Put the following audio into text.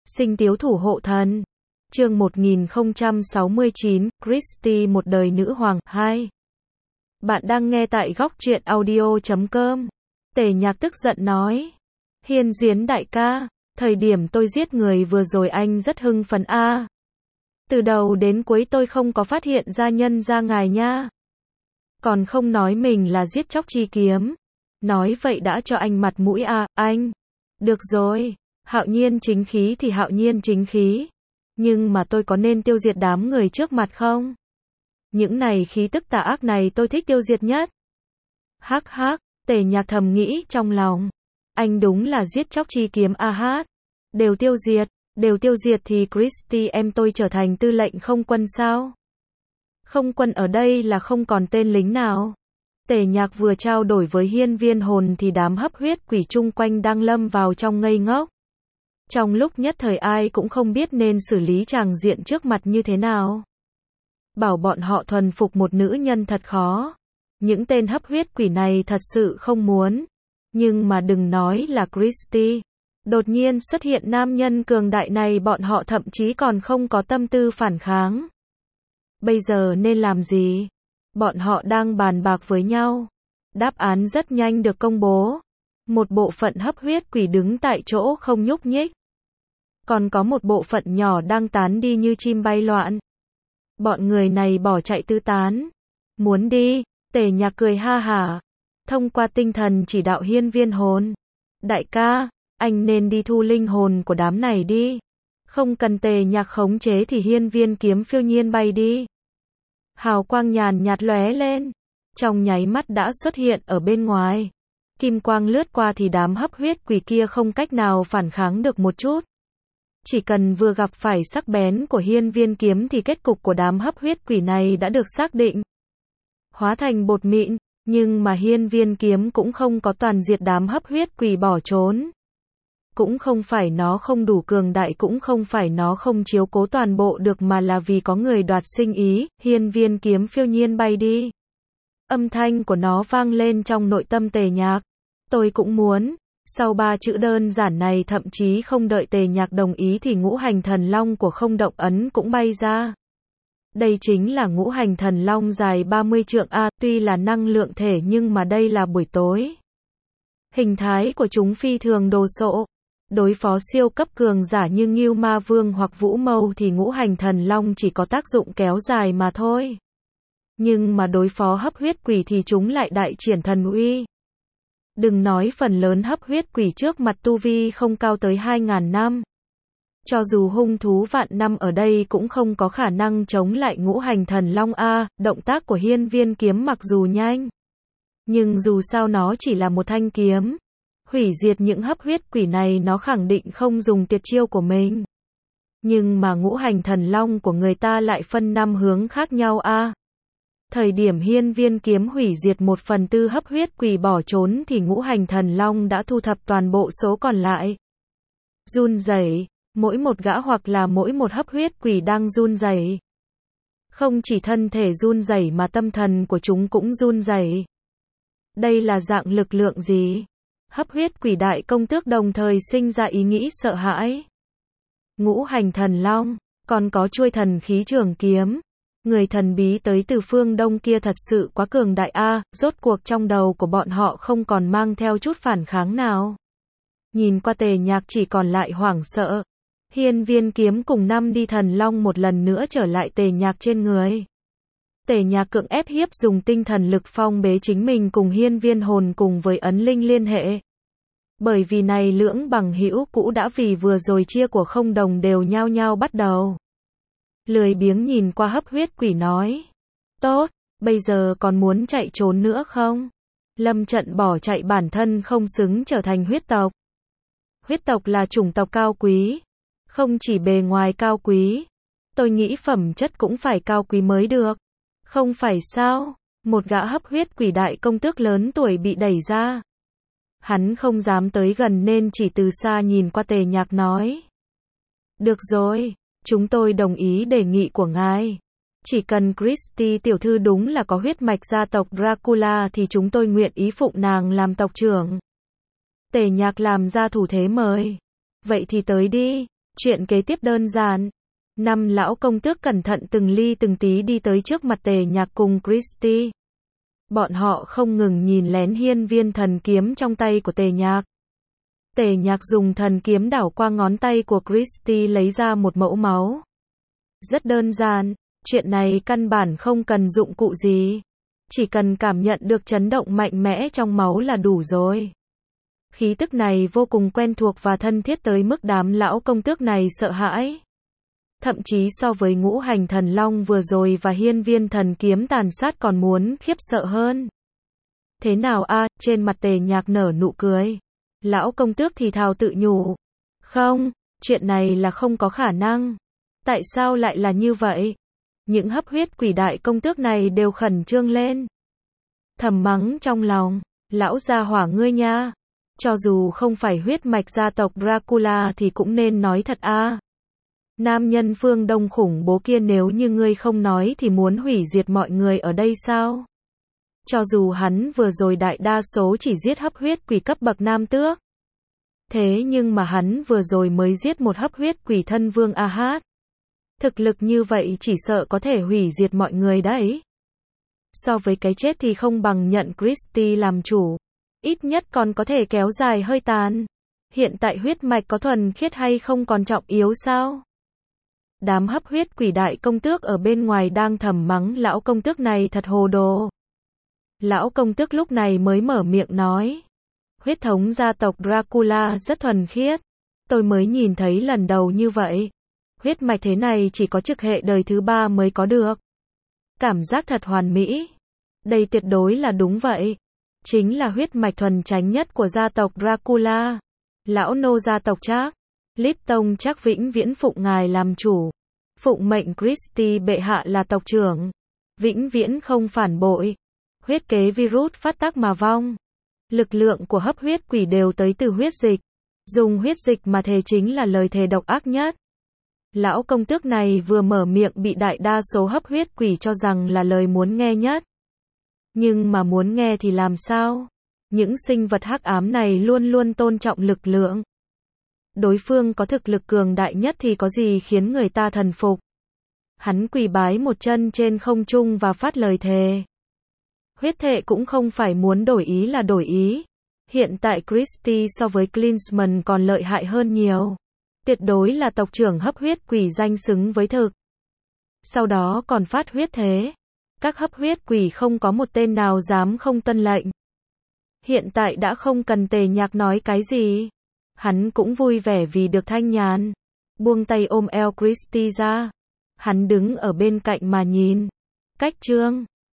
Sinh tiếu thủ hộ thần. Chương 1069, Christie một đời nữ hoàng 2. Bạn đang nghe tại góc truyện audio.com. Tề Nhạc tức giận nói. Hiên Duyến đại ca, thời điểm tôi giết người vừa rồi anh rất hưng phấn a. Từ đầu đến cuối tôi không có phát hiện ra nhân ra ngài nha. Còn không nói mình là giết chóc chi kiếm. Nói vậy đã cho anh mặt mũi à, anh. Được rồi, hạo nhiên chính khí thì hạo nhiên chính khí. Nhưng mà tôi có nên tiêu diệt đám người trước mặt không? Những này khí tức tà ác này tôi thích tiêu diệt nhất. Hắc hắc, Tề Nhạc thầm nghĩ trong lòng. Anh đúng là giết chóc chi kiếm a hát. Đều tiêu diệt thì Christie em tôi trở thành tư lệnh không quân sao? Không quân ở đây là không còn tên lính nào. Tề Nhạc vừa trao đổi với Hiên Viên Hồn thì đám hấp huyết quỷ chung quanh đang lâm vào trong ngây ngốc. Trong lúc nhất thời ai cũng không biết nên xử lý tràng diện trước mặt như thế nào. Bảo bọn họ thuần phục một nữ nhân thật khó. Những tên hấp huyết quỷ này thật sự không muốn. Nhưng mà đừng nói là Christie. Đột nhiên xuất hiện nam nhân cường đại này bọn họ thậm chí còn không có tâm tư phản kháng. Bây giờ nên làm gì? Bọn họ đang bàn bạc với nhau. Đáp án rất nhanh được công bố. Một bộ phận hấp huyết quỷ đứng tại chỗ không nhúc nhích. Còn có một bộ phận nhỏ đang tán đi như chim bay loạn. Bọn người này bỏ chạy tứ tán. Muốn đi, Tề Nhạc cười ha hả. Thông qua tinh thần chỉ đạo Hiên Viên Hồn. Đại ca, anh nên đi thu linh hồn của đám này đi. Không cần Tề Nhạc khống chế thì Hiên Viên kiếm phiêu nhiên bay đi. Hào quang nhàn nhạt lóe lên. Trong nháy mắt đã xuất hiện ở bên ngoài. Kim quang lướt qua thì đám hấp huyết quỷ kia không cách nào phản kháng được một chút. Chỉ cần vừa gặp phải sắc bén của Hiên Viên kiếm thì kết cục của đám hấp huyết quỷ này đã được xác định. Hóa thành bột mịn, nhưng mà Hiên Viên kiếm cũng không có toàn diệt đám hấp huyết quỷ bỏ trốn. Cũng không phải nó không đủ cường đại, cũng không phải nó không chiếu cố toàn bộ được, mà là vì có người đoạt sinh ý. Hiên Viên kiếm phiêu nhiên bay đi. Âm thanh của nó vang lên trong nội tâm Tề Nhạc. Tôi cũng muốn. Sau 3 chữ đơn giản này thậm chí không đợi Tề Nhạc đồng ý thì ngũ hành thần long của không động ấn cũng bay ra. Đây chính là ngũ hành thần long dài 30 trượng a, tuy là năng lượng thể nhưng mà đây là buổi tối. Hình thái của chúng phi thường đồ sộ. Đối phó siêu cấp cường giả như Ngưu Ma Vương hoặc Vũ Mâu thì ngũ hành thần long chỉ có tác dụng kéo dài mà thôi. Nhưng mà đối phó hấp huyết quỷ thì chúng lại đại triển thần uy. Đừng nói phần lớn hấp huyết quỷ trước mặt tu vi không cao tới 2.000 năm. Cho dù hung thú vạn năm ở đây cũng không có khả năng chống lại ngũ hành thần long a. Động tác của Hiên Viên kiếm mặc dù nhanh, nhưng dù sao nó chỉ là một thanh kiếm. Hủy diệt những hấp huyết quỷ này nó khẳng định không dùng tuyệt chiêu của mình. Nhưng mà ngũ hành thần long của người ta lại phân 5 hướng khác nhau a. Thời điểm Hiên Viên kiếm hủy diệt 1/4 hấp huyết quỷ bỏ trốn thì ngũ hành thần long đã thu thập toàn bộ số còn lại. Run rẩy, mỗi một gã hoặc là mỗi một hấp huyết quỷ đang run rẩy. Không chỉ thân thể run rẩy mà tâm thần của chúng cũng run rẩy. Đây là dạng lực lượng gì? Hấp huyết quỷ đại công tước đồng thời sinh ra ý nghĩ sợ hãi. Ngũ hành thần long, còn có chuôi thần khí trường kiếm. Người thần bí tới từ phương Đông kia thật sự quá cường đại a, rốt cuộc trong đầu của bọn họ không còn mang theo chút phản kháng nào. Nhìn qua Tề Nhạc chỉ còn lại hoảng sợ. Hiên Viên kiếm cùng 5 đi thần long một lần nữa trở lại Tề Nhạc trên người. Tề Nhạc cưỡng ép hiếp dùng tinh thần lực phong bế chính mình cùng Hiên Viên hồn cùng với ấn linh liên hệ. Bởi vì này lưỡng bằng hữu cũ đã vì vừa rồi chia của không đồng đều nhao nhao bắt đầu. Lười biếng nhìn qua hấp huyết quỷ nói. Tốt, bây giờ còn muốn chạy trốn nữa không? Lâm trận bỏ chạy bản thân không xứng trở thành huyết tộc. Huyết tộc là chủng tộc cao quý. Không chỉ bề ngoài cao quý. Tôi nghĩ phẩm chất cũng phải cao quý mới được. Không phải sao? Một gã hấp huyết quỷ đại công tước lớn tuổi bị đẩy ra. Hắn không dám tới gần nên chỉ từ xa nhìn qua Tề Nhạc nói. Được rồi, chúng tôi đồng ý đề nghị của ngài. Chỉ cần Christie tiểu thư đúng là có huyết mạch gia tộc Dracula thì chúng tôi nguyện ý phụng nàng làm tộc trưởng. Tề Nhạc làm ra thủ thế mời. Vậy thì tới đi. Chuyện kế tiếp đơn giản. 5 lão công tước cẩn thận từng ly từng tí đi tới trước mặt Tề Nhạc cùng Christy. Bọn họ không ngừng nhìn lén hiên viên thần kiếm trong tay của Tề Nhạc. Tề Nhạc dùng thần kiếm đảo qua ngón tay của Christy lấy ra một mẫu máu. Rất đơn giản, chuyện này căn bản không cần dụng cụ gì. Chỉ cần cảm nhận được chấn động mạnh mẽ trong máu là đủ rồi. Khí tức này vô cùng quen thuộc và thân thiết tới mức đám lão công tước này sợ hãi. Thậm chí so với ngũ hành thần long vừa rồi và hiên viên thần kiếm tàn sát còn muốn khiếp sợ hơn. Thế nào a? Trên mặt Tề Nhạc nở nụ cười. Lão công tước thì thào tự nhủ. Không, chuyện này là không có khả năng. Tại sao lại là như vậy? Những hấp huyết quỷ đại công tước này đều khẩn trương lên. Thầm mắng trong lòng, lão gia hỏa ngươi nha. Cho dù không phải huyết mạch gia tộc Dracula thì cũng nên nói thật a. Nam nhân phương Đông khủng bố kia nếu như ngươi không nói thì muốn hủy diệt mọi người ở đây sao? Cho dù hắn vừa rồi đại đa số chỉ giết hấp huyết quỷ cấp bậc nam tước. Thế nhưng mà hắn vừa rồi mới giết một hấp huyết quỷ thân vương Ahad. Thực lực như vậy chỉ sợ có thể hủy diệt mọi người đấy. So với cái chết thì không bằng nhận Christy làm chủ. Ít nhất còn có thể kéo dài hơi tàn. Hiện tại huyết mạch có thuần khiết hay không còn trọng yếu sao? Đám hấp huyết quỷ đại công tước ở bên ngoài đang thầm mắng lão công tước này thật hồ đồ. Lão công tước lúc này mới mở miệng nói. Huyết thống gia tộc Dracula rất thuần khiết. Tôi mới nhìn thấy lần đầu như vậy. Huyết mạch thế này chỉ có trực hệ đời thứ 3 mới có được. Cảm giác thật hoàn mỹ. Đây tuyệt đối là đúng vậy. Chính là huyết mạch thuần chánh nhất của gia tộc Dracula. Lão nô gia tộc Trác, Lipton chắc vĩnh viễn phụng ngài làm chủ. Phụng mệnh Christy bệ hạ là tộc trưởng. Vĩnh viễn không phản bội. Huyết kế virus phát tác mà vong. Lực lượng của hấp huyết quỷ đều tới từ huyết dịch. Dùng huyết dịch mà thề chính là lời thề độc ác nhất. Lão công tước này vừa mở miệng bị đại đa số hấp huyết quỷ cho rằng là lời muốn nghe nhất. Nhưng mà muốn nghe thì làm sao? Những sinh vật hắc ám này luôn luôn tôn trọng lực lượng. Đối phương có thực lực cường đại nhất thì có gì khiến người ta thần phục. Hắn quỳ bái một chân trên không trung và phát lời thề. Huyết thệ cũng không phải muốn đổi ý là đổi ý. Hiện tại Christy so với Klinsmann còn lợi hại hơn nhiều. Tuyệt đối là tộc trưởng hấp huyết quỷ danh xứng với thực. Sau đó còn phát huyết thế. Các hấp huyết quỷ không có một tên nào dám không tuân lệnh. Hiện tại đã không cần Tề Nhạc nói cái gì. Hắn cũng vui vẻ vì được thanh nhàn. Buông tay ôm eo Christy ra. Hắn đứng ở bên cạnh mà nhìn. Cách chương